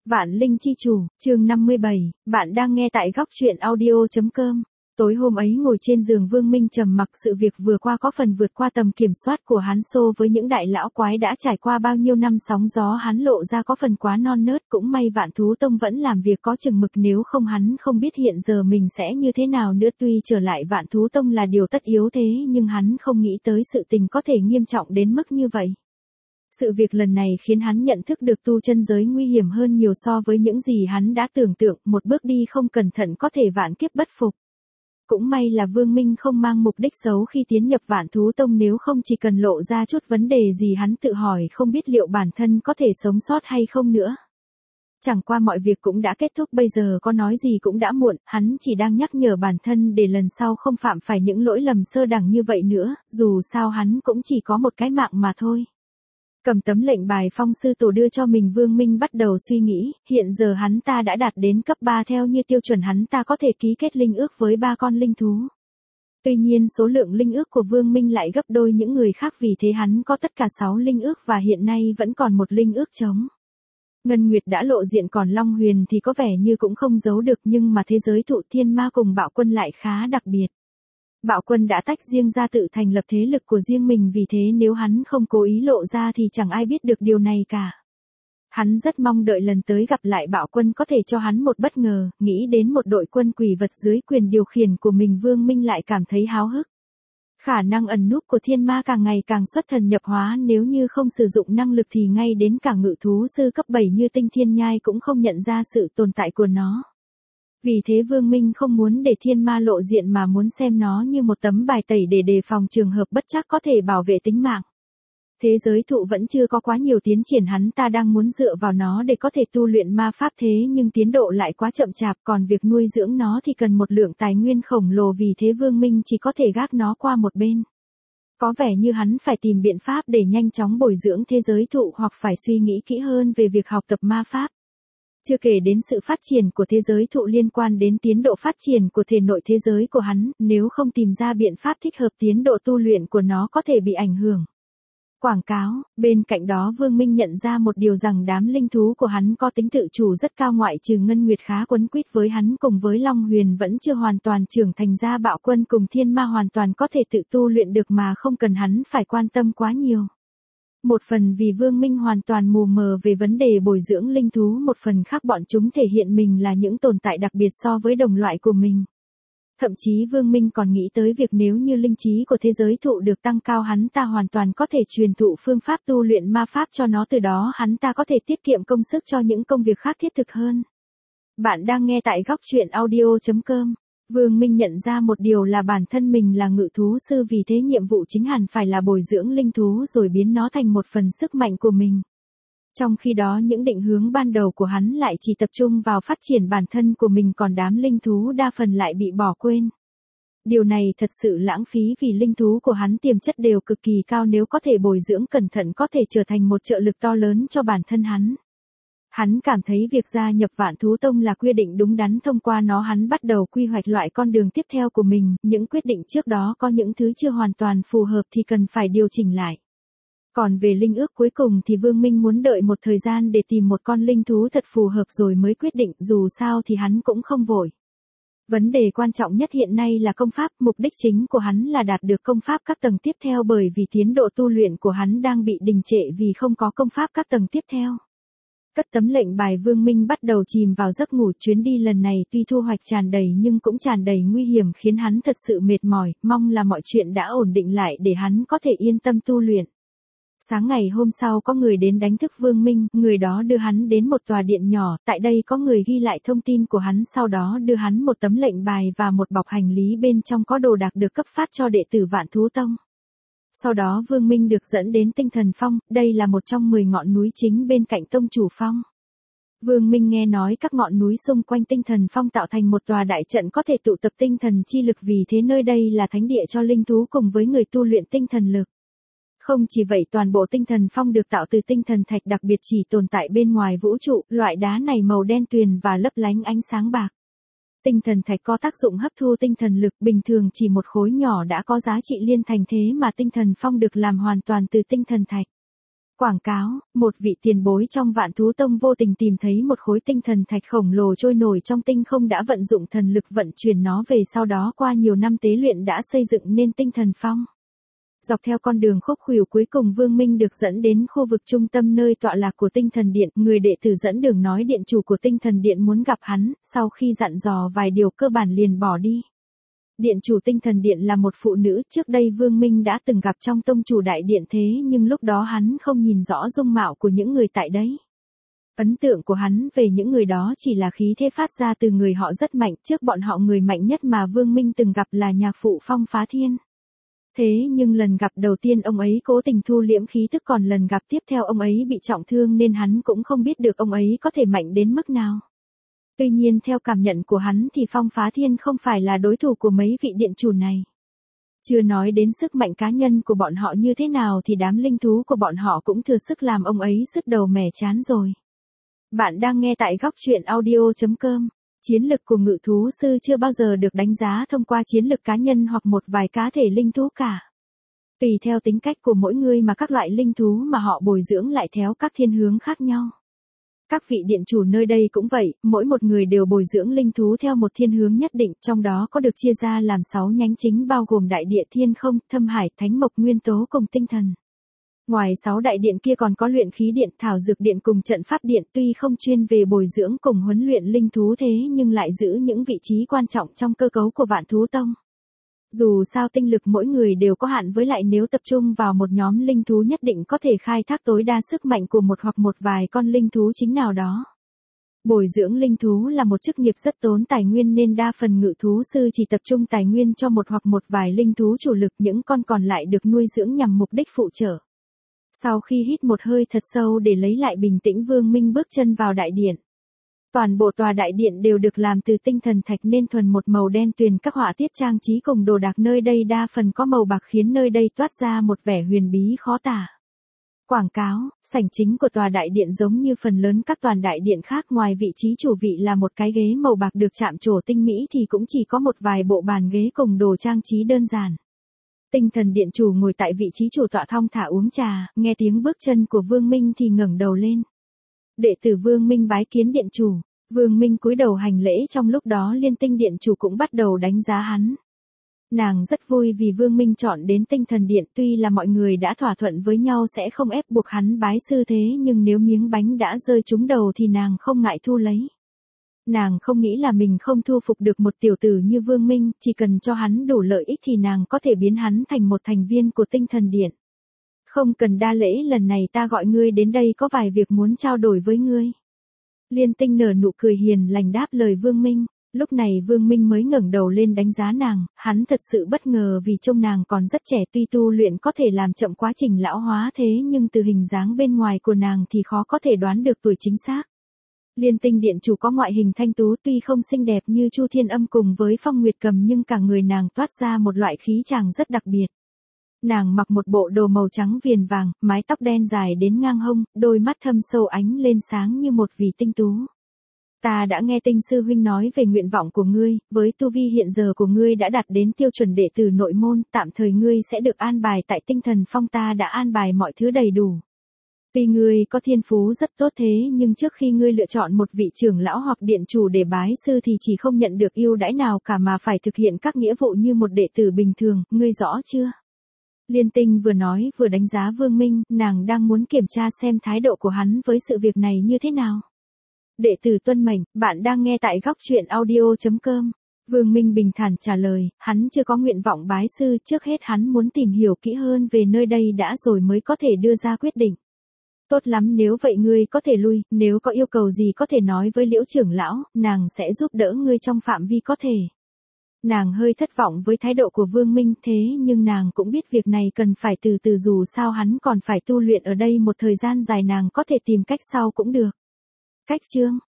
Vạn Linh Chi Chủ, chương 57, bạn đang nghe tại góc truyện audio.com. Tối hôm ấy ngồi trên giường Vương Minh trầm mặc, sự việc vừa qua có phần vượt qua tầm kiểm soát của hắn. So với những đại lão quái đã trải qua bao nhiêu năm sóng gió, hắn lộ ra có phần quá non nớt. Cũng may Vạn Thú Tông vẫn làm việc có chừng mực, nếu không hắn không biết hiện giờ mình sẽ như thế nào nữa. Tuy trở lại Vạn Thú Tông là điều tất yếu, thế nhưng hắn không nghĩ tới sự tình có thể nghiêm trọng đến mức như vậy. Sự việc lần này khiến hắn nhận thức được tu chân giới nguy hiểm hơn nhiều so với những gì hắn đã tưởng tượng, một bước đi không cẩn thận có thể vạn kiếp bất phục. Cũng may là Vương Minh không mang mục đích xấu khi tiến nhập Vạn Thú Tông, nếu không chỉ cần lộ ra chút vấn đề gì hắn tự hỏi không biết liệu bản thân có thể sống sót hay không nữa. Chẳng qua mọi việc cũng đã kết thúc, bây giờ có nói gì cũng đã muộn, hắn chỉ đang nhắc nhở bản thân để lần sau không phạm phải những lỗi lầm sơ đẳng như vậy nữa, dù sao hắn cũng chỉ có một cái mạng mà thôi. Cầm tấm lệnh bài phong sư tổ đưa cho mình, Vương Minh bắt đầu suy nghĩ, hiện giờ hắn ta đã đạt đến cấp 3, theo như tiêu chuẩn hắn ta có thể ký kết linh ước với 3 con linh thú. Tuy nhiên số lượng linh ước của Vương Minh lại gấp đôi những người khác, vì thế hắn có tất cả 6 linh ước và hiện nay vẫn còn một linh ước trống. Ngân Nguyệt đã lộ diện, còn Long Huyền thì có vẻ như cũng không giấu được, nhưng mà thế giới thụ Thiên Ma cùng Bạo Quân lại khá đặc biệt. Bạo Quân đã tách riêng ra tự thành lập thế lực của riêng mình, vì thế nếu hắn không cố ý lộ ra thì chẳng ai biết được điều này cả. Hắn rất mong đợi lần tới gặp lại Bạo Quân có thể cho hắn một bất ngờ, nghĩ đến một đội quân quỷ vật dưới quyền điều khiển của mình, Vương Minh lại cảm thấy háo hức. Khả năng ẩn núp của Thiên Ma càng ngày càng xuất thần nhập hóa, nếu như không sử dụng năng lực thì ngay đến cả ngự thú sư cấp 7 như Tinh Thiên Nhai cũng không nhận ra sự tồn tại của nó. Vì thế Vương Minh không muốn để Thiên Ma lộ diện mà muốn xem nó như một tấm bài tẩy để đề phòng trường hợp bất trắc có thể bảo vệ tính mạng. Thế giới thụ vẫn chưa có quá nhiều tiến triển, hắn ta đang muốn dựa vào nó để có thể tu luyện ma pháp, thế nhưng tiến độ lại quá chậm chạp, còn việc nuôi dưỡng nó thì cần một lượng tài nguyên khổng lồ, vì thế Vương Minh chỉ có thể gác nó qua một bên. Có vẻ như hắn phải tìm biện pháp để nhanh chóng bồi dưỡng thế giới thụ, hoặc phải suy nghĩ kỹ hơn về việc học tập ma pháp. Chưa kể đến sự phát triển của thế giới thụ liên quan đến tiến độ phát triển của thể nội thế giới của hắn, nếu không tìm ra biện pháp thích hợp tiến độ tu luyện của nó có thể bị ảnh hưởng. Quảng cáo, bên cạnh đó Vương Minh nhận ra một điều rằng đám linh thú của hắn có tính tự chủ rất cao, ngoại trừ Ngân Nguyệt khá quấn quýt với hắn cùng với Long Huyền vẫn chưa hoàn toàn trưởng thành ra, Bạo Quân cùng Thiên Ma hoàn toàn có thể tự tu luyện được mà không cần hắn phải quan tâm quá nhiều. Một phần vì Vương Minh hoàn toàn mù mờ về vấn đề bồi dưỡng linh thú, một phần khác bọn chúng thể hiện mình là những tồn tại đặc biệt so với đồng loại của mình. Thậm chí Vương Minh còn nghĩ tới việc nếu như linh trí của thế giới thụ được tăng cao, hắn ta hoàn toàn có thể truyền thụ phương pháp tu luyện ma pháp cho nó, từ đó hắn ta có thể tiết kiệm công sức cho những công việc khác thiết thực hơn. Bạn đang nghe tại góc truyện audio.com. Vương Minh nhận ra một điều là bản thân mình là ngự thú sư, vì thế nhiệm vụ chính hẳn phải là bồi dưỡng linh thú rồi biến nó thành một phần sức mạnh của mình. Trong khi đó những định hướng ban đầu của hắn lại chỉ tập trung vào phát triển bản thân của mình, còn đám linh thú đa phần lại bị bỏ quên. Điều này thật sự lãng phí, vì linh thú của hắn tiềm chất đều cực kỳ cao, nếu có thể bồi dưỡng cẩn thận có thể trở thành một trợ lực to lớn cho bản thân hắn. Hắn cảm thấy việc gia nhập Vạn Thú Tông là quyết định đúng đắn, thông qua nó hắn bắt đầu quy hoạch loại con đường tiếp theo của mình, những quyết định trước đó có những thứ chưa hoàn toàn phù hợp thì cần phải điều chỉnh lại. Còn về linh ước cuối cùng thì Vương Minh muốn đợi một thời gian để tìm một con linh thú thật phù hợp rồi mới quyết định, dù sao thì hắn cũng không vội. Vấn đề quan trọng nhất hiện nay là công pháp, mục đích chính của hắn là đạt được công pháp các tầng tiếp theo, bởi vì tiến độ tu luyện của hắn đang bị đình trệ vì không có công pháp các tầng tiếp theo. Cất tấm lệnh bài, Vương Minh bắt đầu chìm vào giấc ngủ. Chuyến đi lần này tuy thu hoạch tràn đầy nhưng cũng tràn đầy nguy hiểm, khiến hắn thật sự mệt mỏi, mong là mọi chuyện đã ổn định lại để hắn có thể yên tâm tu luyện. Sáng ngày hôm sau có người đến đánh thức Vương Minh, người đó đưa hắn đến một tòa điện nhỏ, tại đây có người ghi lại thông tin của hắn, sau đó đưa hắn một tấm lệnh bài và một bọc hành lý, bên trong có đồ đạc được cấp phát cho đệ tử Vạn Thú Tông. Sau đó Vương Minh được dẫn đến Tinh Thần Phong, đây là một trong 10 ngọn núi chính bên cạnh Tông Chủ Phong. Vương Minh nghe nói các ngọn núi xung quanh Tinh Thần Phong tạo thành một tòa đại trận có thể tụ tập tinh thần chi lực, vì thế nơi đây là thánh địa cho linh thú cùng với người tu luyện tinh thần lực. Không chỉ vậy, toàn bộ Tinh Thần Phong được tạo từ tinh thần thạch đặc biệt chỉ tồn tại bên ngoài vũ trụ, loại đá này màu đen tuyền và lấp lánh ánh sáng bạc. Tinh thần thạch có tác dụng hấp thu tinh thần lực, bình thường chỉ một khối nhỏ đã có giá trị liên thành, thế mà Tinh Thần Phong được làm hoàn toàn từ tinh thần thạch. Quảng cáo, một vị tiền bối trong Vạn Thú Tông vô tình tìm thấy một khối tinh thần thạch khổng lồ trôi nổi trong tinh không, đã vận dụng thần lực vận chuyển nó về, sau đó qua nhiều năm tế luyện đã xây dựng nên tinh thần phong. Dọc theo con đường khúc khuỷu, cuối cùng Vương Minh được dẫn đến khu vực trung tâm nơi tọa lạc của tinh thần điện. Người đệ tử dẫn đường nói điện chủ của tinh thần điện muốn gặp hắn, sau khi dặn dò vài điều cơ bản liền bỏ đi. Điện chủ tinh thần điện là một phụ nữ, trước đây Vương Minh đã từng gặp trong tông chủ đại điện, thế nhưng lúc đó hắn không nhìn rõ dung mạo của những người tại đấy. Ấn tượng của hắn về những người đó chỉ là khí thế phát ra từ người họ rất mạnh, trước bọn họ người mạnh nhất mà Vương Minh từng gặp là nhạc phụ Phong Phá Thiên. Thế nhưng lần gặp đầu tiên ông ấy cố tình thu liễm khí tức, còn lần gặp tiếp theo ông ấy bị trọng thương nên hắn cũng không biết được ông ấy có thể mạnh đến mức nào. Tuy nhiên theo cảm nhận của hắn thì Phong Phá Thiên không phải là đối thủ của mấy vị điện chủ này. Chưa nói đến sức mạnh cá nhân của bọn họ như thế nào thì đám linh thú của bọn họ cũng thừa sức làm ông ấy sứt đầu mẻ chán rồi. Bạn đang nghe tại góc truyện audio.com. Chiến lực của ngự thú sư chưa bao giờ được đánh giá thông qua chiến lực cá nhân hoặc một vài cá thể linh thú cả. Tùy theo tính cách của mỗi người mà các loại linh thú mà họ bồi dưỡng lại theo các thiên hướng khác nhau. Các vị điện chủ nơi đây cũng vậy, mỗi một người đều bồi dưỡng linh thú theo một thiên hướng nhất định, trong đó có được chia ra làm 6 nhánh chính bao gồm đại địa, thiên không, thâm hải, thánh mộc, nguyên tố cùng tinh thần. Ngoài 6 đại điện kia còn có luyện khí điện, thảo dược điện cùng trận pháp điện, tuy không chuyên về bồi dưỡng cùng huấn luyện linh thú thế nhưng lại giữ những vị trí quan trọng trong cơ cấu của Vạn Thú Tông. Dù sao tinh lực mỗi người đều có hạn, với lại nếu tập trung vào một nhóm linh thú nhất định có thể khai thác tối đa sức mạnh của một hoặc một vài con linh thú chính nào đó. Bồi dưỡng linh thú là một chức nghiệp rất tốn tài nguyên nên đa phần ngự thú sư chỉ tập trung tài nguyên cho một hoặc một vài linh thú chủ lực, những con còn lại được nuôi dưỡng nhằm mục đích phụ trợ. Sau khi hít một hơi thật sâu để lấy lại bình tĩnh, Vương Minh bước chân vào đại điện. Toàn bộ tòa đại điện đều được làm từ tinh thần thạch nên thuần một màu đen tuyền, các họa tiết trang trí cùng đồ đạc nơi đây đa phần có màu bạc khiến nơi đây toát ra một vẻ huyền bí khó tả. Quảng cáo, sảnh chính của tòa đại điện giống như phần lớn các tòa đại điện khác, ngoài vị trí chủ vị là một cái ghế màu bạc được chạm trổ tinh mỹ thì cũng chỉ có một vài bộ bàn ghế cùng đồ trang trí đơn giản. Tinh thần điện chủ ngồi tại vị trí chủ tọa thong thả uống trà, nghe tiếng bước chân của Vương Minh thì ngẩng đầu lên. Đệ tử Vương Minh bái kiến điện chủ. Vương Minh cúi đầu hành lễ, trong lúc đó Liên Tinh điện chủ cũng bắt đầu đánh giá hắn. Nàng rất vui vì Vương Minh chọn đến tinh thần điện, tuy là mọi người đã thỏa thuận với nhau sẽ không ép buộc hắn bái sư, thế nhưng nếu miếng bánh đã rơi trúng đầu thì nàng không ngại thu lấy. Nàng không nghĩ là mình không thu phục được một tiểu tử như Vương Minh, chỉ cần cho hắn đủ lợi ích thì nàng có thể biến hắn thành một thành viên của tinh thần điện. Không cần đa lễ, lần này ta gọi ngươi đến đây có vài việc muốn trao đổi với ngươi. Liên Tinh nở nụ cười hiền lành đáp lời Vương Minh. Lúc này Vương Minh mới ngẩng đầu lên đánh giá nàng, hắn thật sự bất ngờ vì trông nàng còn rất trẻ, tuy tu luyện có thể làm chậm quá trình lão hóa thế nhưng từ hình dáng bên ngoài của nàng thì khó có thể đoán được tuổi chính xác. Liên Tinh điện chủ có ngoại hình thanh tú, tuy không xinh đẹp như Chu Thiên Âm cùng với Phong Nguyệt Cầm nhưng cả người nàng toát ra một loại khí chàng rất đặc biệt. Nàng mặc một bộ đồ màu trắng viền vàng, mái tóc đen dài đến ngang hông, đôi mắt thâm sâu ánh lên sáng như một vì tinh tú. Ta đã nghe Tinh sư huynh nói về nguyện vọng của ngươi, với tu vi hiện giờ của ngươi đã đạt đến tiêu chuẩn đệ tử nội môn, tạm thời ngươi sẽ được an bài tại tinh thần phong, ta đã an bài mọi thứ đầy đủ. Tuy ngươi có thiên phú rất tốt thế nhưng trước khi ngươi lựa chọn một vị trưởng lão hoặc điện chủ để bái sư thì chỉ không nhận được ưu đãi nào cả mà phải thực hiện các nghĩa vụ như một đệ tử bình thường, ngươi rõ chưa? Liên Tinh vừa nói vừa đánh giá Vương Minh, nàng đang muốn kiểm tra xem thái độ của hắn với sự việc này như thế nào. Đệ tử tuân mệnh, bạn đang nghe tại góc truyện audio.com. Vương Minh bình thản trả lời, hắn chưa có nguyện vọng bái sư, trước hết hắn muốn tìm hiểu kỹ hơn về nơi đây đã rồi mới có thể đưa ra quyết định. Tốt lắm, nếu vậy ngươi có thể lui, nếu có yêu cầu gì có thể nói với Liễu trưởng lão, nàng sẽ giúp đỡ ngươi trong phạm vi có thể. Nàng hơi thất vọng với thái độ của Vương Minh thế nhưng nàng cũng biết việc này cần phải từ từ, dù sao hắn còn phải tu luyện ở đây một thời gian dài, nàng có thể tìm cách sau cũng được. Cách chương,